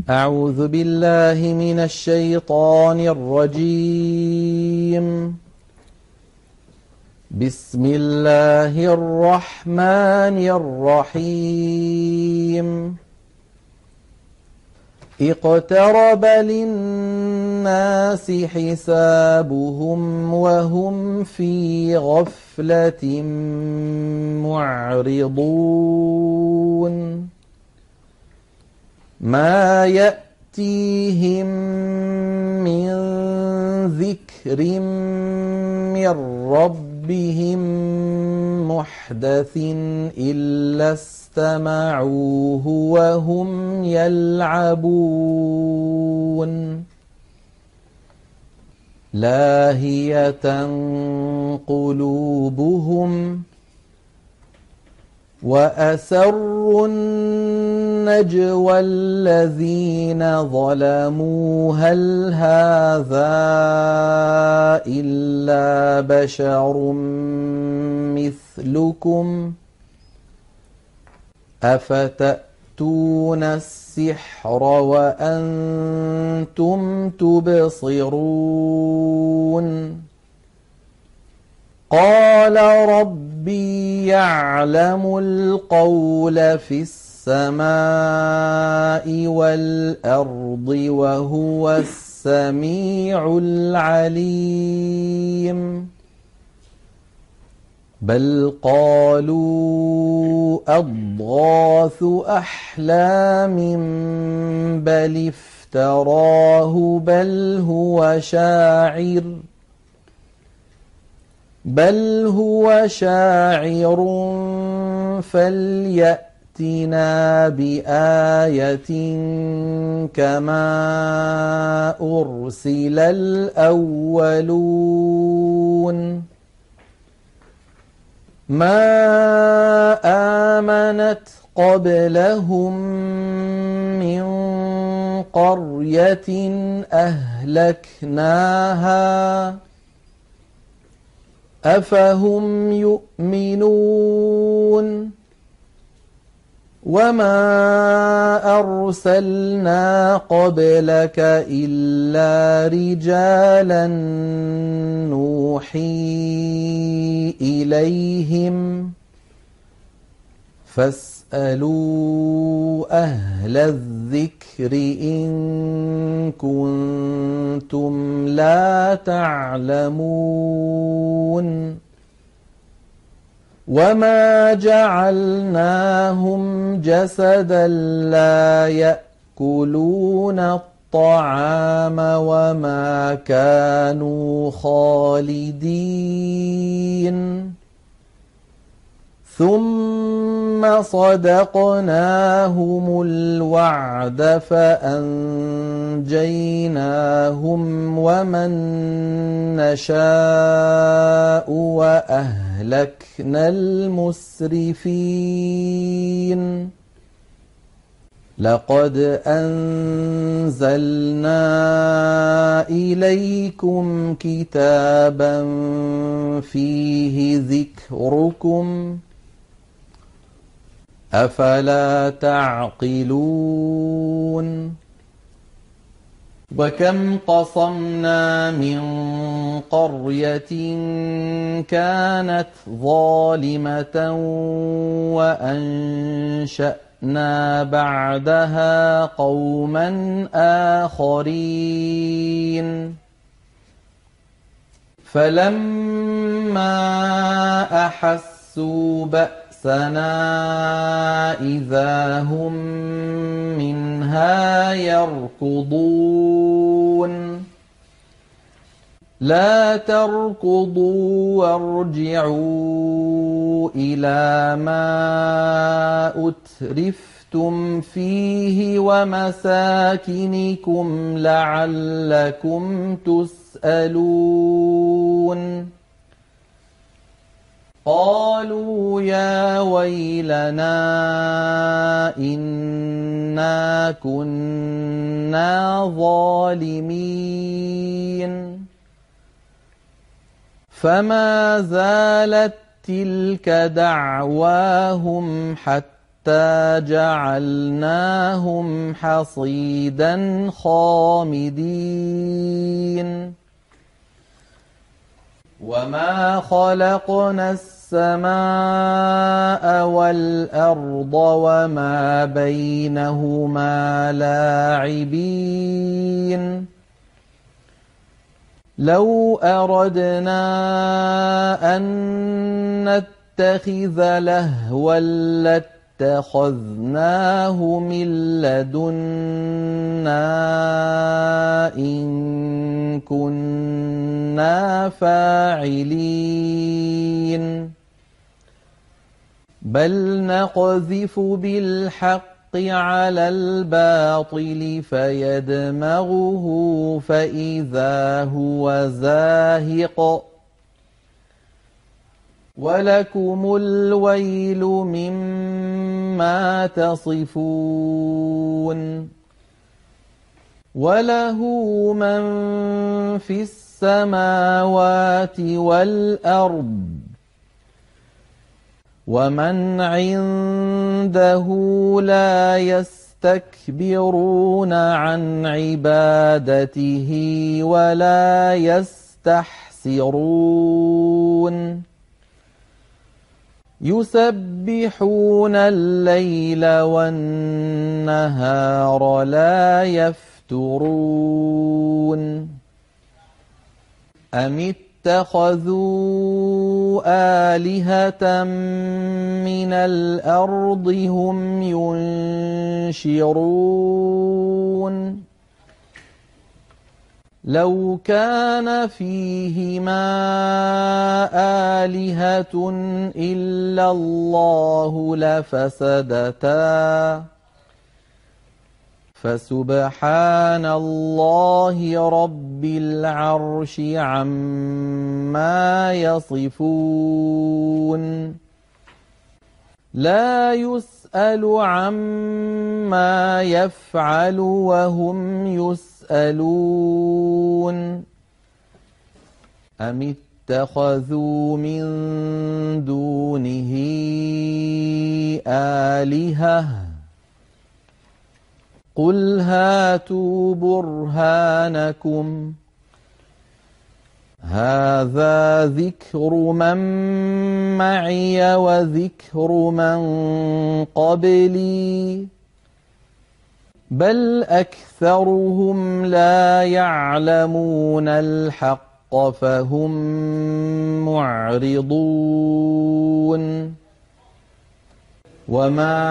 أعوذ بالله من الشيطان الرجيم. بسم الله الرحمن الرحيم. اقترب للناس حسابهم وهم في غفلة معرضون. ما يأتيهم من ذكر من ربهم محدث إلا استمعوه وهم يلعبون لاهية قلوبهم وأسروا النجوى الذين ظلموا هل هذا إلا بشر مثلكم أفتأتون السحر وأنتم تبصرون قال ربي يعلم القول في السماء والأرض وهو السميع العليم بل قالوا أضغاث أحلام بل افتراه بل هو شاعر فليأتنا بآية كما أرسل الأولون ما آمنت قبلهم من قرية أهلكناها أفهم يؤمنون وما أرسلنا قبلك إلا رجالا نوحي إليهم فاسألوا أهل الذكر إن كنتم لا تعلمون وما جعلناهم جسدا لا يأكلون الطعام وما كانوا خالدين ثم صدقناهم الوعد فأنجيناهم ومن نشاء وأهلكنا المسرفين لقد أنزلنا إليكم كتابا فيه ذكركم أفلا تعقلون وكم قصمنا من قرية كانت ظالمة وأنشأنا بعدها قوما آخرين فلما أحسوا بأسنا إذا هم منها يركضون لا تركضوا وارجعوا إلى ما أترفتم فيه ومساكنكم لعلكم تسألون قالوا يا ويلنا إنا كنا ظالمين فما زالت تلك دعواهم حتى جعلناهم حصيدا خامدين وما خلقنا السماء والأرض وما بينهما لاعبين لو أردنا أن نتخذ لهوا لاتخذناه من لدنا إن كنا فاعلين بل نقذف بالحق على الباطل فيدمغه فإذا هو زاهق ولكم الويل مما تصفون وله من في السماوات والأرض ومن عنده لا يستكبرون عن عبادته ولا يستحسرون يسبحون الليل والنهار لا يفترون أم اتخذوا آلهة من الأرض هم ينشرون لو كان فيهما آلهة إلا الله لفسدتا فسبحان الله رب العرش عما يصفون لا يسأل عما يفعل وهم يسألون أم اتخذوا من دونه آلهة قل هاتوا برهانكم هذا ذكر من معي وذكر من قبلي بل أكثرهم لا يعلمون الحق فهم معرضون وما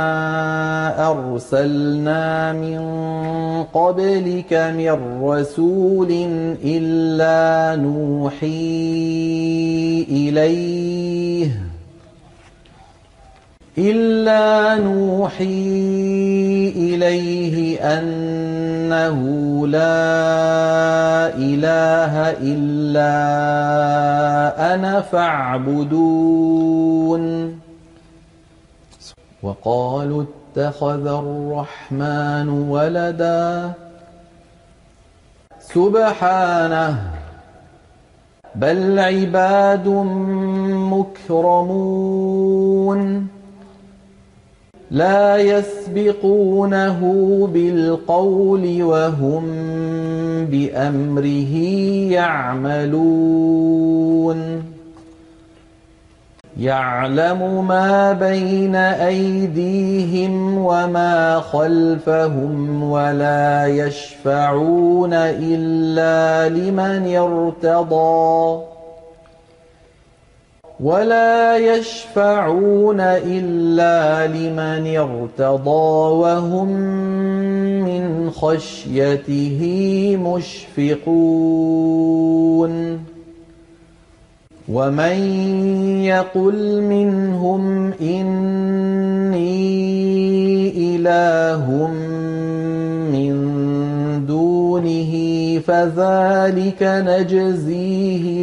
أرسلنا من قبلك من رسول إلا نوحي إليه أنه لا إله إلا أنا فاعبدون وقالوا اتخذ الرحمن ولدا سبحانه بل عباد مكرمون لا يسبقونه بالقول وهم بأمره يعملون يعلم ما بين أيديهم وما خلفهم ولا يشفعون إلا لمن ارتضى وهم من خشيته مشفقون ومن يقل منهم إني إله من دونه فذلك نجزيه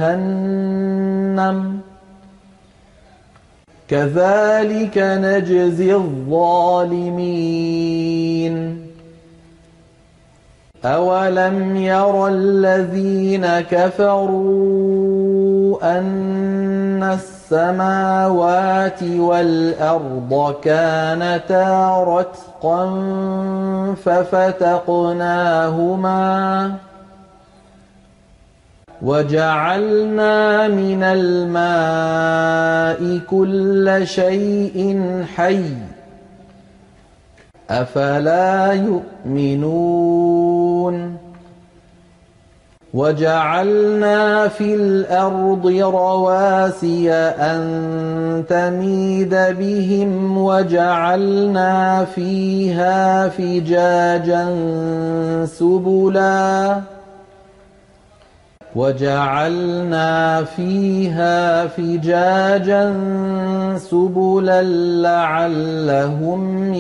جهنم كذلك نجزي الظالمين أولم ير الذين كفروا أن السماوات والأرض كانتا رتقا ففتقناهما وجعلنا من الماء كل شيء حي أفلا يؤمنون وجعلنا في الأرض رواسي أن تميد بهم وجعلنا فيها فجاجا سبلا لعلهم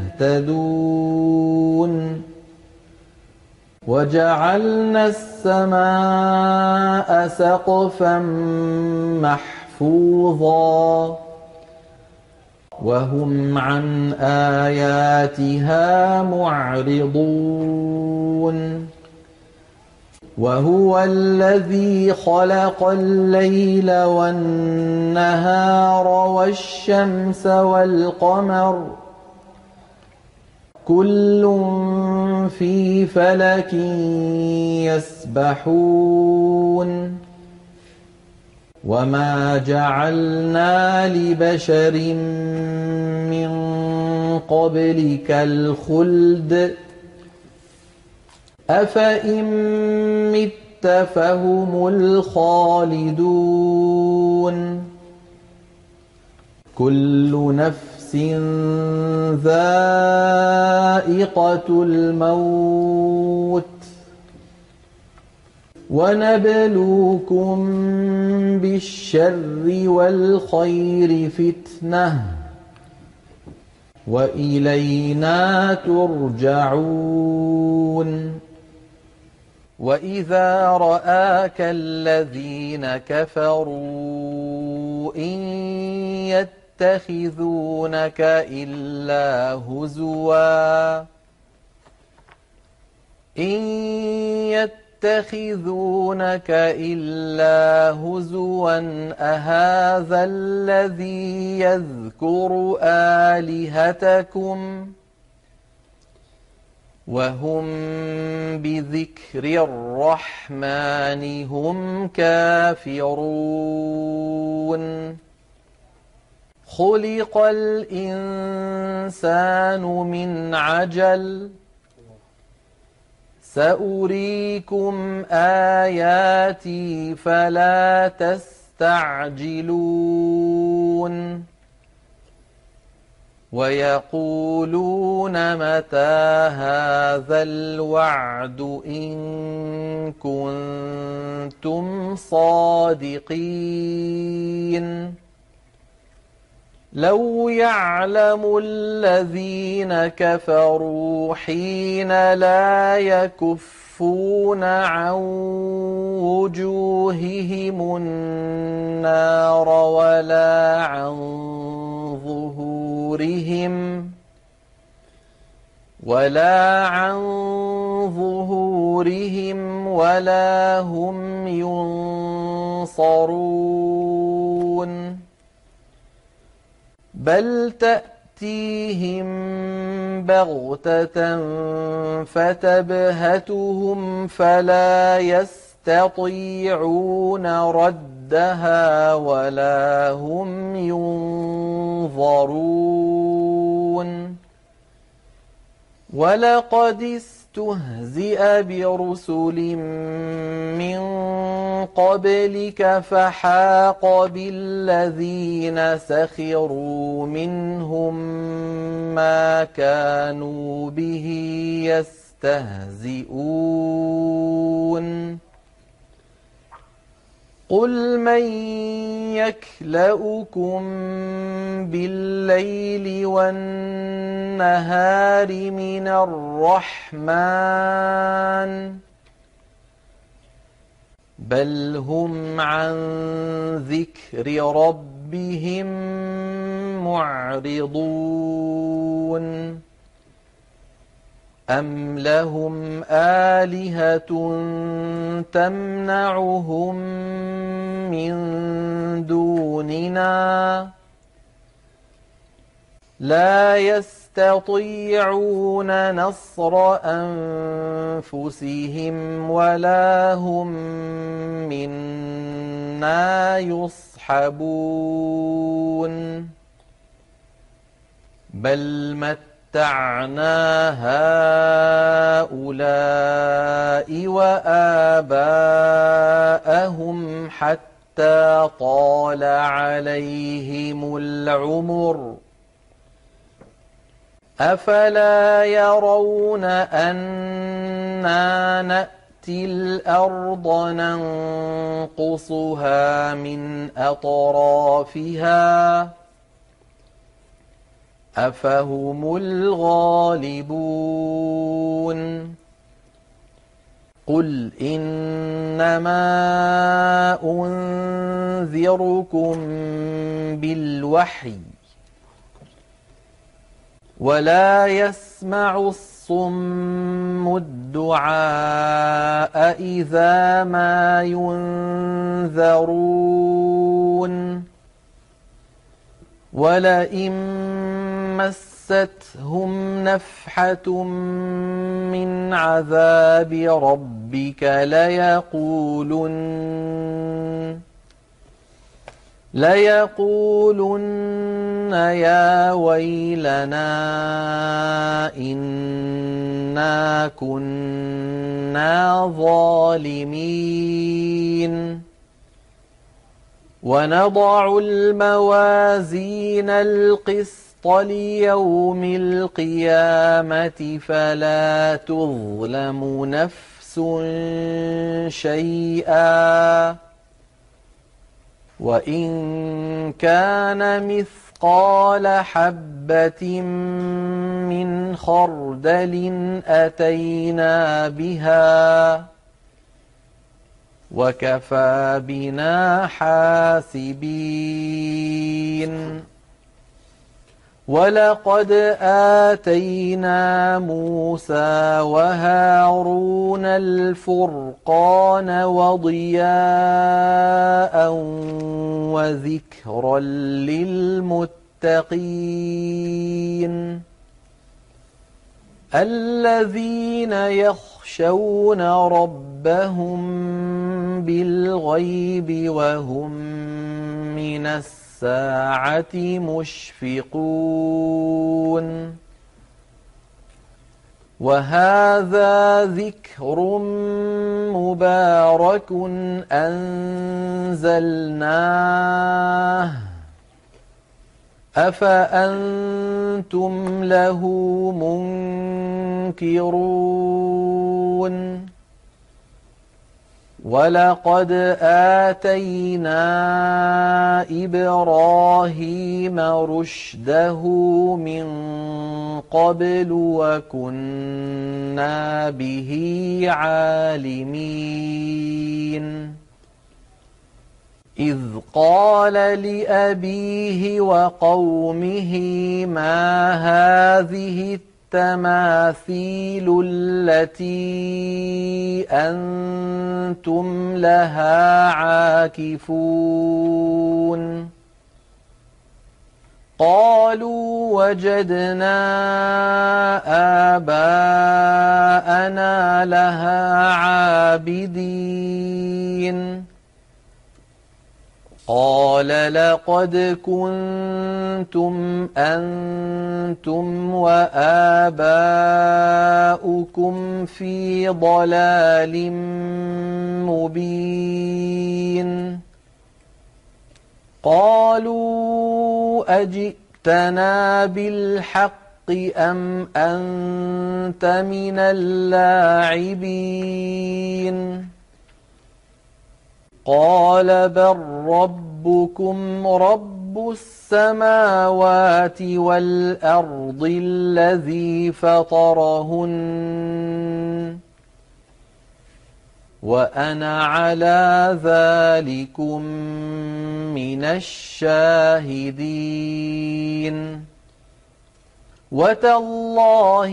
يهتدون وجعلنا السماء سقفا محفوظا وهم عن آياتها معرضون وهو الذي خلق الليل والنهار والشمس والقمر كل في فلك يسبحون وما جعلنا لبشر من قبلك الخلد أفإن مت فهم الخالدون كل نفس ذائقة الموت ونبلوكم بالشر والخير فتنة وإلينا ترجعون وإذا رآك الذين كفروا إن يتخذونك إلا هزوا أهذا الذي يذكر آلهتكم وهم بذكر الرحمن هم كافرون خلق الإنسان من عجل سأريكم آياتي فلا تستعجلون ويقولون متى هذا الوعد إن كنتم صادقين لو يعلم الذين كفروا حين لا يكفون عن وجوههم النار ولا عن ظهورهم ولا هم ينصرون بل تأتيهم بغتة فتبهتهم فلا يستطيعون ردها ولا هم ينظرون ولقد استهزئ برسل من قبلك فحاق بالذين سخروا منهم ما كانوا به يستهزئون قل من يكلؤكم بالليل والنهار من الرحمن بل هم عن ذكر ربهم معرضون أَمْ لَهُمْ آلِهَةٌ تَمْنَعُهُم مِّن دُونِنَا لَا يَسْتَطِيعُونَ نَصْرَ أَنفُسِهِمْ وَلَا هُم مِّنَّا يُصْحَبُونَ بَلْ مَتَّعْنَا هَٰؤُلَاءِ وَآبَاءَهُمْ حَتَّىٰ طَالَ عَلَيْهِمُ الْعُمُرُ أَفَلَا يَرَوْنَ أَنَّا نَأْتِي الْأَرْضَ نَنقُصُهَا مِنْ أَطْرَافِهَا أَفَهُمُ الْغَالِبُونَ قُلْ إِنَّمَا أُنذِرُكُم بِالْوَحْيِ وَلَا يَسْمَعُ الصُّمُّ الدُّعَاءَ إِذَا مَا يُنذَرُونَ وَلَئِن مَّسَّتْهُمْ نَفْحَةٌ مِّنْ عَذَابِ رَبِّكَ لَيَقُولُنَّ يَا وَيْلَنَا إِنَّا كُنَّا ظَالِمِينَ وَنَضَعُ الْمَوَازِينَ الْقِسْطَ لِيَوْمِ الْقِيَامَةِ فَلَا تُظْلَمُ نَفْسٌ شَيْئًا وَإِن كَانَ مِثْقَالَ حَبَّةٍ مِّنْ خَرْدَلٍ أَتَيْنَا بِهَا وَكَفَىٰ بِنَا حَاسِبِينَ وَلَقَدْ آتَيْنَا مُوسَىٰ وَهَارُونَ الْفُرْقَانَ وَضِيَاءً وَذِكْرًا لِّلْمُتَّقِينَ الَّذِينَ يَخْشَوْنَ رَبَّهُم بِالْغَيْبِ وَهُم مِّنَ السَّاعَةِ مُشْفِقُونَ وَهَٰذَا ذِكْرٌ مُّبَارَكٌ أَنزَلْنَاهُ أَفَأَنتُمْ لَهُ مُنكِرُونَ وَلَقَدْ آتَيْنَا إِبْرَاهِيمَ رُشْدَهُ مِن قَبْلُ وَكُنَّا بِهِ عَالِمِينَ إِذْ قَالَ لِأَبِيهِ وَقَوْمِهِ مَا هَٰذِهِ التَّمَاثِيلُ الَّتِي أَنتُمْ لَهَا عَاكِفُونَ قَالُوا وَجَدْنَا آبَاءَنَا لَهَا عَابِدِينَ قَالَ لَقَدْ كُنتُمْ أَنتُمْ وَآبَاؤُكُمْ فِي ضَلَالٍ مُّبِينٍ قَالُوا أَجِئْتَنَا بِالْحَقِّ أَمْ أَنتَ مِنَ اللاعبين قال بل ربكم رب السماوات والأرض الذي فطرهن وأنا على ذلكم من الشاهدين وتالله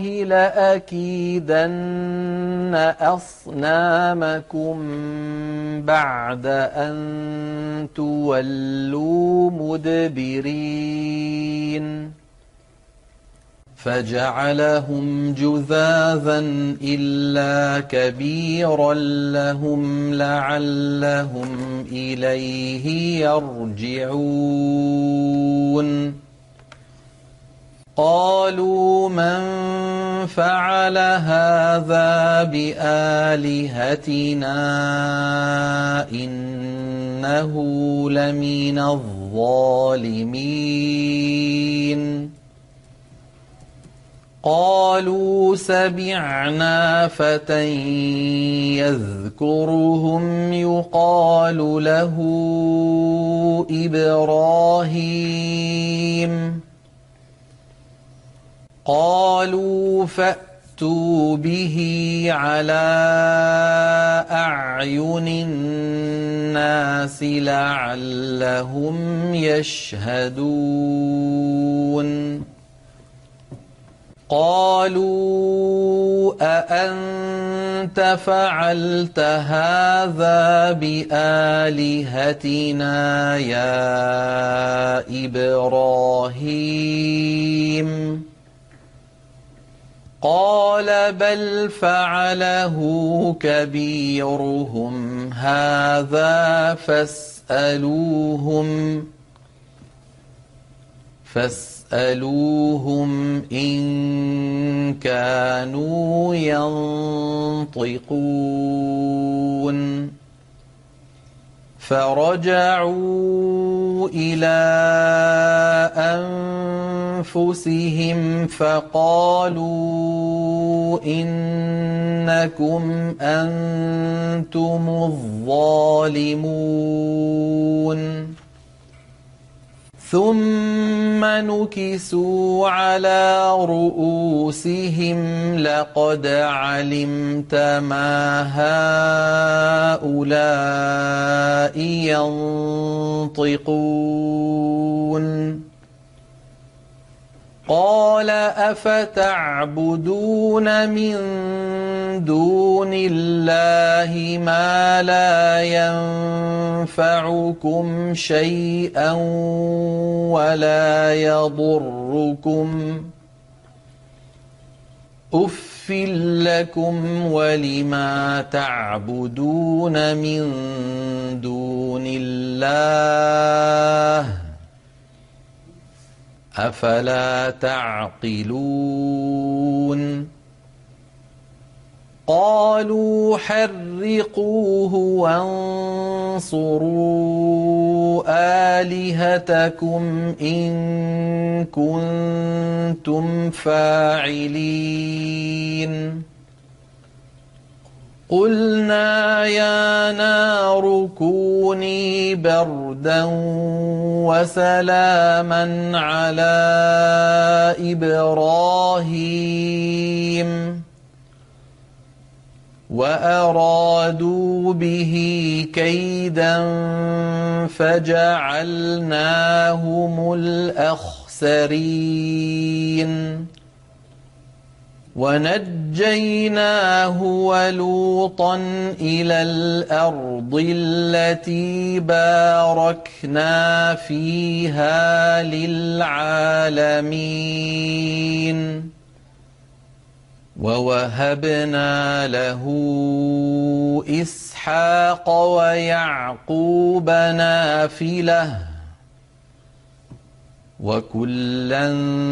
لأكيدن أصنامكم بعد أن تولوا مدبرين فجعلهم جذاذا إلا كبيرا لهم لعلهم إليه يرجعون قالوا من فعل هذا بآلهتنا إنه لمن الظالمين قالوا سمعنا فتى يذكرهم يقال له إبراهيم قالوا فأتوا به على أعين الناس لعلهم يشهدون قالوا أأنت فعلت هذا بآلهتنا يا إبراهيم قال بل فعله كبيرهم هذا فاسألوهم إن كانوا ينطقون فرجعوا إلى أنفسهم فقالوا إنكم أنتم الظالمون ثم نكسوا على رؤوسهم لقد علمت ما هؤلاء ينطقون قال أفتعبدون من دون الله ما لا ينفعكم شيئا ولا يضركم أف لكم ولما تعبدون من دون الله أفلا تعقلون قالوا حرقوه وانصروا آلهتكم إن كنتم فاعلين قلنا يا نار كوني بردا وسلاما على إبراهيم وأرادوا به كيدا فجعلناهم الأخسرين ونجيناه ولوطا إلى الأرض التي باركنا فيها للعالمين ووهبنا له إسحاق ويعقوب نافلة وكلا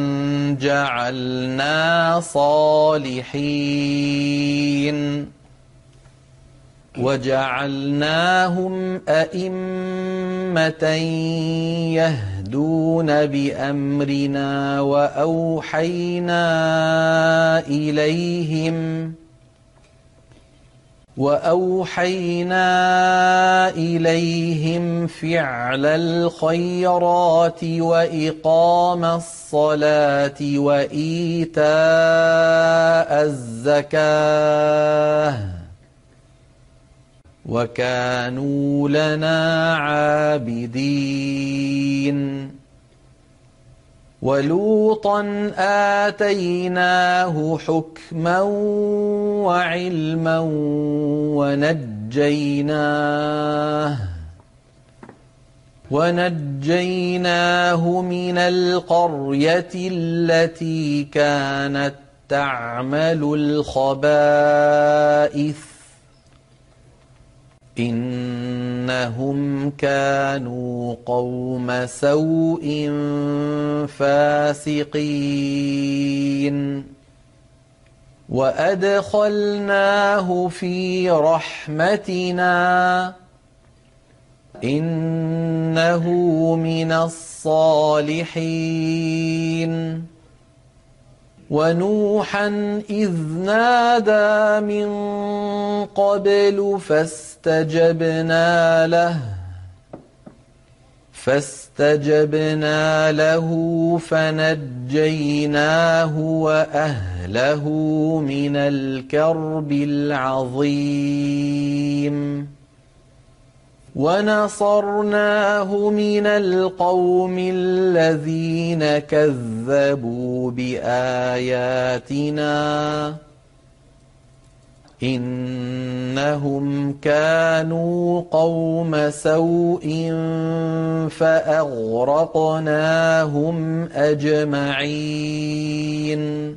جعلنا صالحين وجعلناهم أئمة يهدون بأمرنا وأوحينا إليهم فعل الخيرات وإقام الصلاة وإيتاء الزكاة وكانوا لنا عابدين وَلُوطًا آتَيْنَاهُ حُكْمًا وَعِلْمًا وَنَجَّيْنَاهُ مِنَ الْقَرْيَةِ الَّتِي كَانَتْ تَعْمَلُ الْخَبَائِثَ إِنَّهُمْ كَانُوا قَوْمَ سَوْءٍ فَاسِقِينَ وَأَدْخَلْنَاهُ فِي رَحْمَتِنَا إِنَّهُ مِنَ الصَّالِحِينَ وَنُوحًا إِذْ نَادَىٰ مِن قَبْلُ فَاسْتَجَبْنَا لَهُ فَنَجَّيْنَاهُ وَأَهْلَهُ مِنَ الْكَرْبِ الْعَظِيمِ وَنَصَرْنَاهُ مِنَ الْقَوْمِ الَّذِينَ كَذَّبُوا بِآيَاتِنَا إِنَّهُمْ كَانُوا قَوْمَ سَوْءٍ فَأَغْرَقْنَاهُمْ أَجْمَعِينَ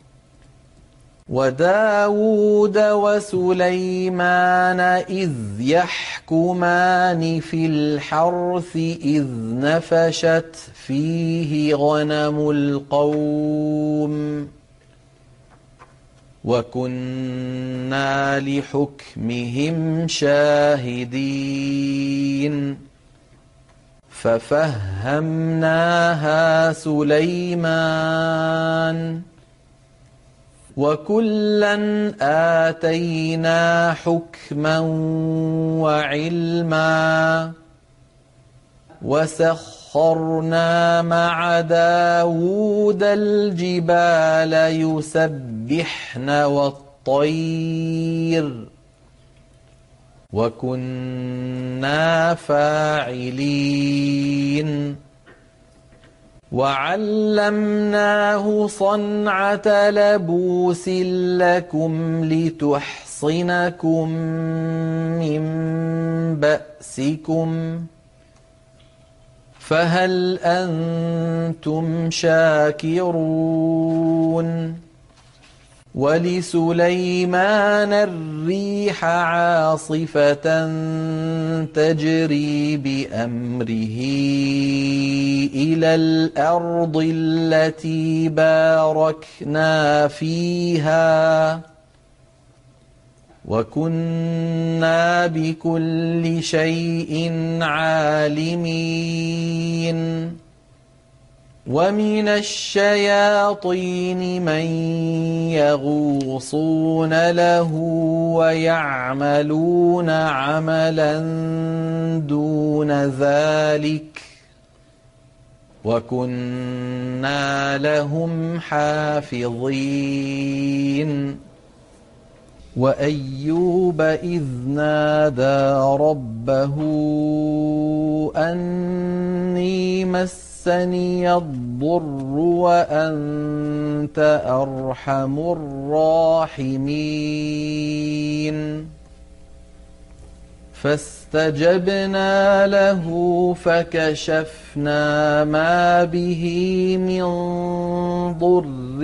وَدَاوُودَ وَسُلَيْمَانَ إِذْ يَحْكُمَانِ فِي الْحَرْثِ إِذْ نَفَشَتْ فِيهِ غَنَمُ الْقَوْمِ وَكُنَّا لِحُكْمِهِمْ شَاهِدِينَ فَفَهَّمْنَاهَا سُلَيْمَانَ وَكُلًّا آتَيْنَا حُكْمًا وَعِلْمًا وَسَخَّرْنَا مَعَ دَاوُودَ الْجِبَالَ يُسَبِّحْنَ وَالطَّيْرَ وَكُنَّا فَاعِلِينَ وَعَلَّمْنَاهُ صَنْعَةَ لَبُوسٍ لَّكُمْ لِتُحْصِنَكُم مِّن بَأْسِكُمْ فَهَلْ أَنتُمْ شَاكِرُونَ وَلِسُلَيْمَانَ الرِّيحَ عَاصِفَةً تَجْرِي بِأَمْرِهِ إِلَى الْأَرْضِ الَّتِي بَارَكْنَا فِيهَا وَكُنَّا بِكُلِّ شَيْءٍ عَالِمِينَ وَمِنَ الشَّيَاطِينِ مَن يَغُوصُونَ لَهُ وَيَعْمَلُونَ عَمَلًا دُونَ ذَلِكَ وَكُنَّا لَهُمْ حَافِظِينَ وَأَيُّوبَ إِذْ نَادَىٰ رَبَّهُ أَنِّي مَسَّنِيَ الضُّرُّ وَأَنتَ أَرْحَمُ الرَّاحِمِينَ فَاسْتَجَبْنَا لَهُ فَكَشَفْنَا مَا بِهِ مِن ضُرٍّ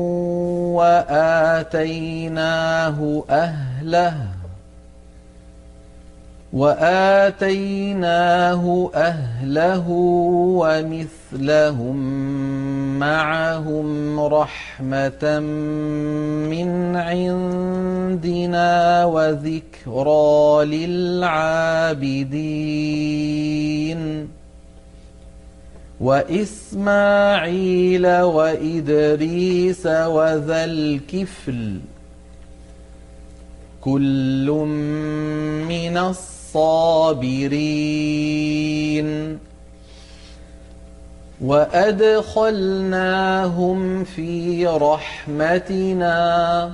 وَآتَيْنَاهُ أَهْلَهُ وَمِثْلَهُم مَّعَهُمْ رَحْمَةً مِّنْ عِندِنَا وَذِكْرَىٰ لِلْعَابِدِينَ وَإِسْمَاعِيلَ وَإِدْرِيسَ وَذَا الْكِفْلِ كُلٌّ مِّنَ الصَّابِرِينَ وَأَدْخَلْنَاهُمْ فِي رَحْمَتِنَا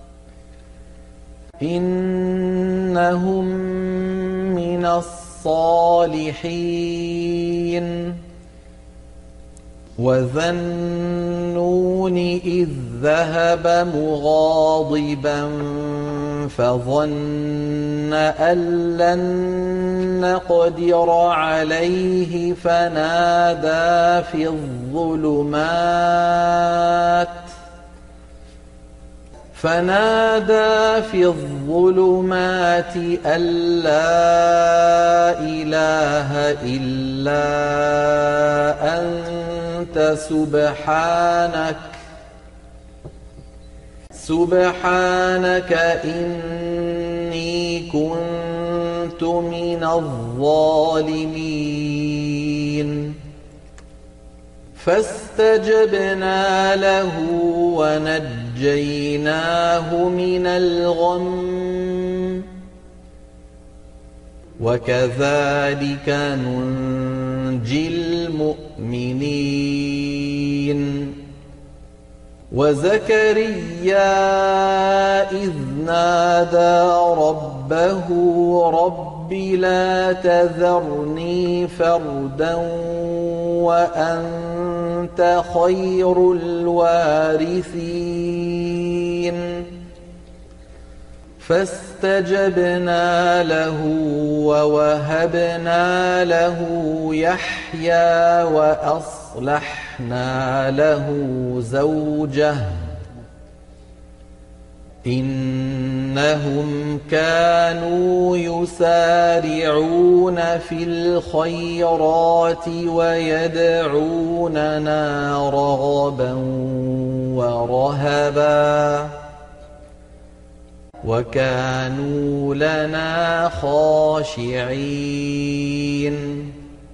إِنَّهُم مِّنَ الصَّالِحِينَ وذا النون إذ ذهب مغاضبا فظن أن لن نقدر عليه فنادى في الظلمات أن لا إله إلا أنت سبحانك إني كنت من الظالمين فاستجبنا له ونجيناه من الغم وكذلك ننجي المؤمنين وزكريا إذ نادى ربه رب لا تذرني فردا وأنت خير الوارثين فاستجبنا له ووهبنا له يحيى وأصلحنا له زوجه إنهم كانوا يسارعون في الخيرات ويدعوننا رغبا ورهبا وكانوا لنا خاشعين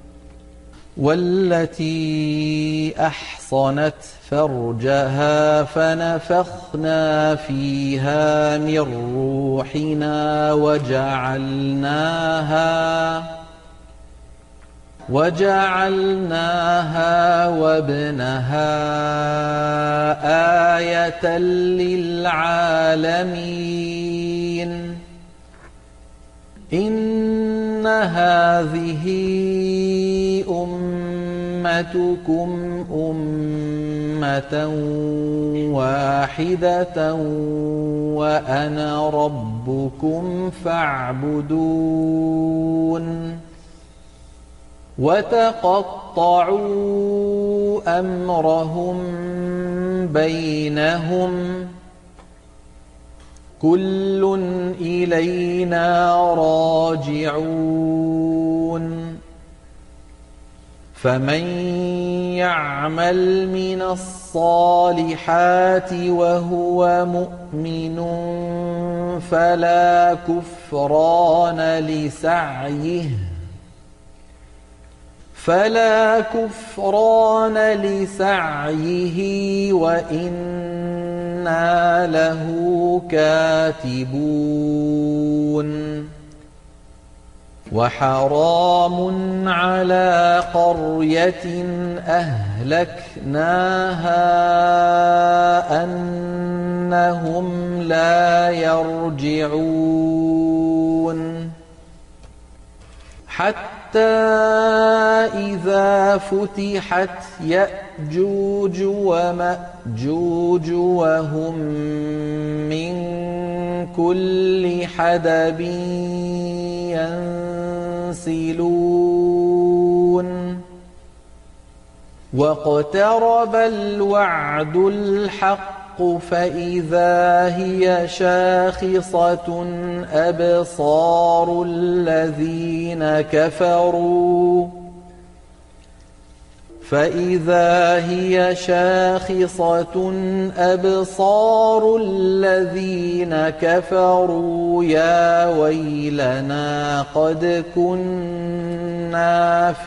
والتي أحصنت فرجها فنفخنا فيها من روحنا وجعلناها وابنها آية للعالمين إن هذه أمتكم أمة واحدة وأنا ربكم فاعبدون وتقطعوا أمرهم بينهم كل إلينا راجعون فمن يعمل من الصالحات وهو مؤمن فلا كفران لسعيه وإنا له كاتبون وحرام على قرية أهلكناها أنهم لا يرجعون حتى إذا فتحت يأجوج ومأجوج وهم من كل حدب ينسلون واقترب الوعد الحق فإذا هي شاخصة أبصار الذين كفروا يا ويلنا قد كنا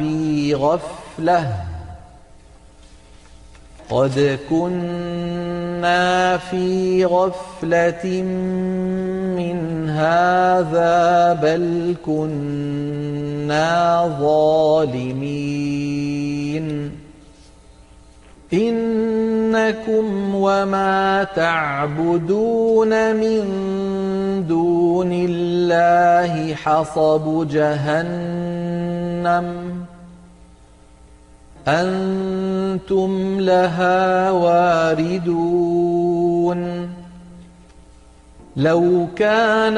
في غفلة من هذا بل كنا ظالمين إنكم وما تعبدون من دون الله أنتم لها واردون لو كان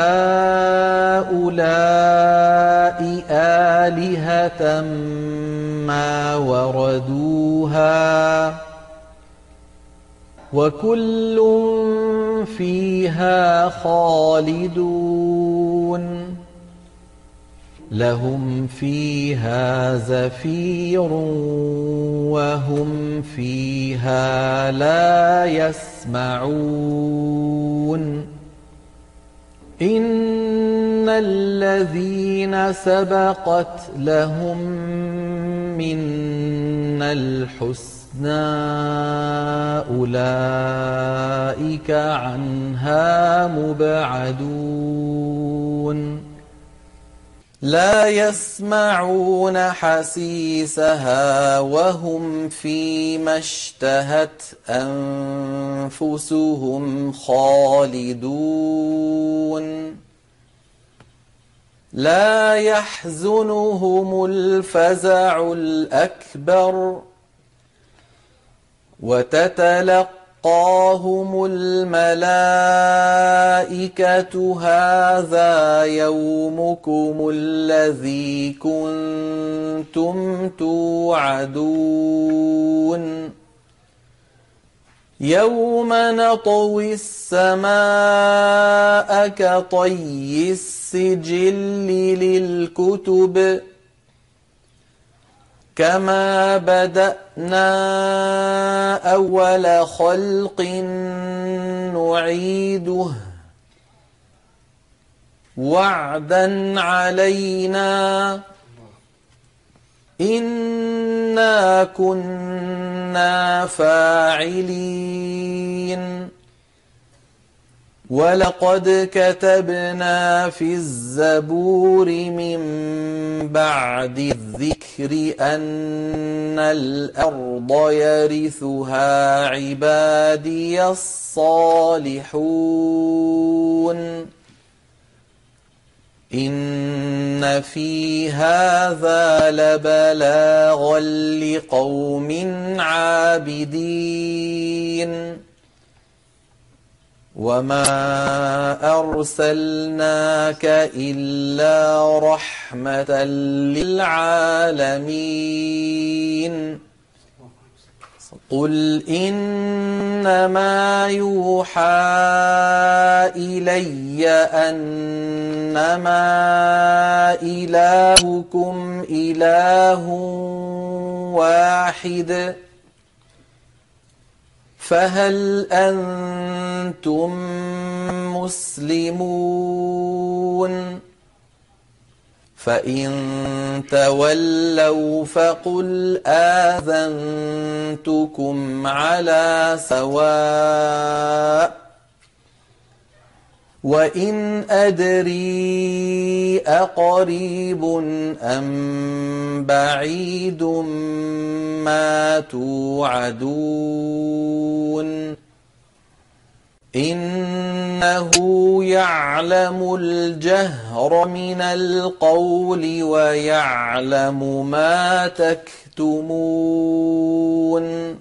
هؤلاء آلهة ما وردوها وكل فيها خالدون لهم فيها زفير وهم فيها لا يسمعون إن الذين سبقت لهم منا الحسنى أولئك عنها مبعدون لا يسمعون حسيسها وهم فيما اشتهت أنفسهم خالدون لا يحزنهم الفزع الأكبر وتتلقاهم الملائكة هذا يومكم الذي كنتم توعدون يوم نطوي السماء كطي السجل للكتب كما بدأنا أول خلق نعيده وعدا علينا إنا كنا فاعلين ولقد كتبنا في الزبور من بعد الذكر أن الأرض يرثها عبادي الصالحون إن في هذا لبلاغا لقوم عابدين وما أرسلناك إلا رحمة للعالمين قل إنما يوحى إلي أنما إلهكم إله واحد فهل أنتم مسلمون فإن تولوا فقل آذنتكم على سواء وإن أدري أقريب أم بعيد ما توعدون إنه يعلم الجهر من القول ويعلم ما تكتمون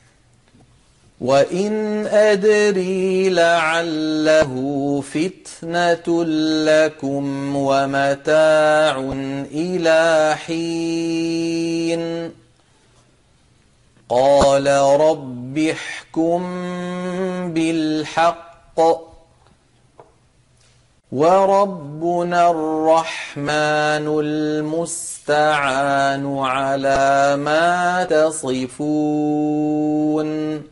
وإن أدري لعله فتنة لكم ومتاع إلى حين قال رب احكم بالحق وربنا الرحمن المستعان على ما تصفون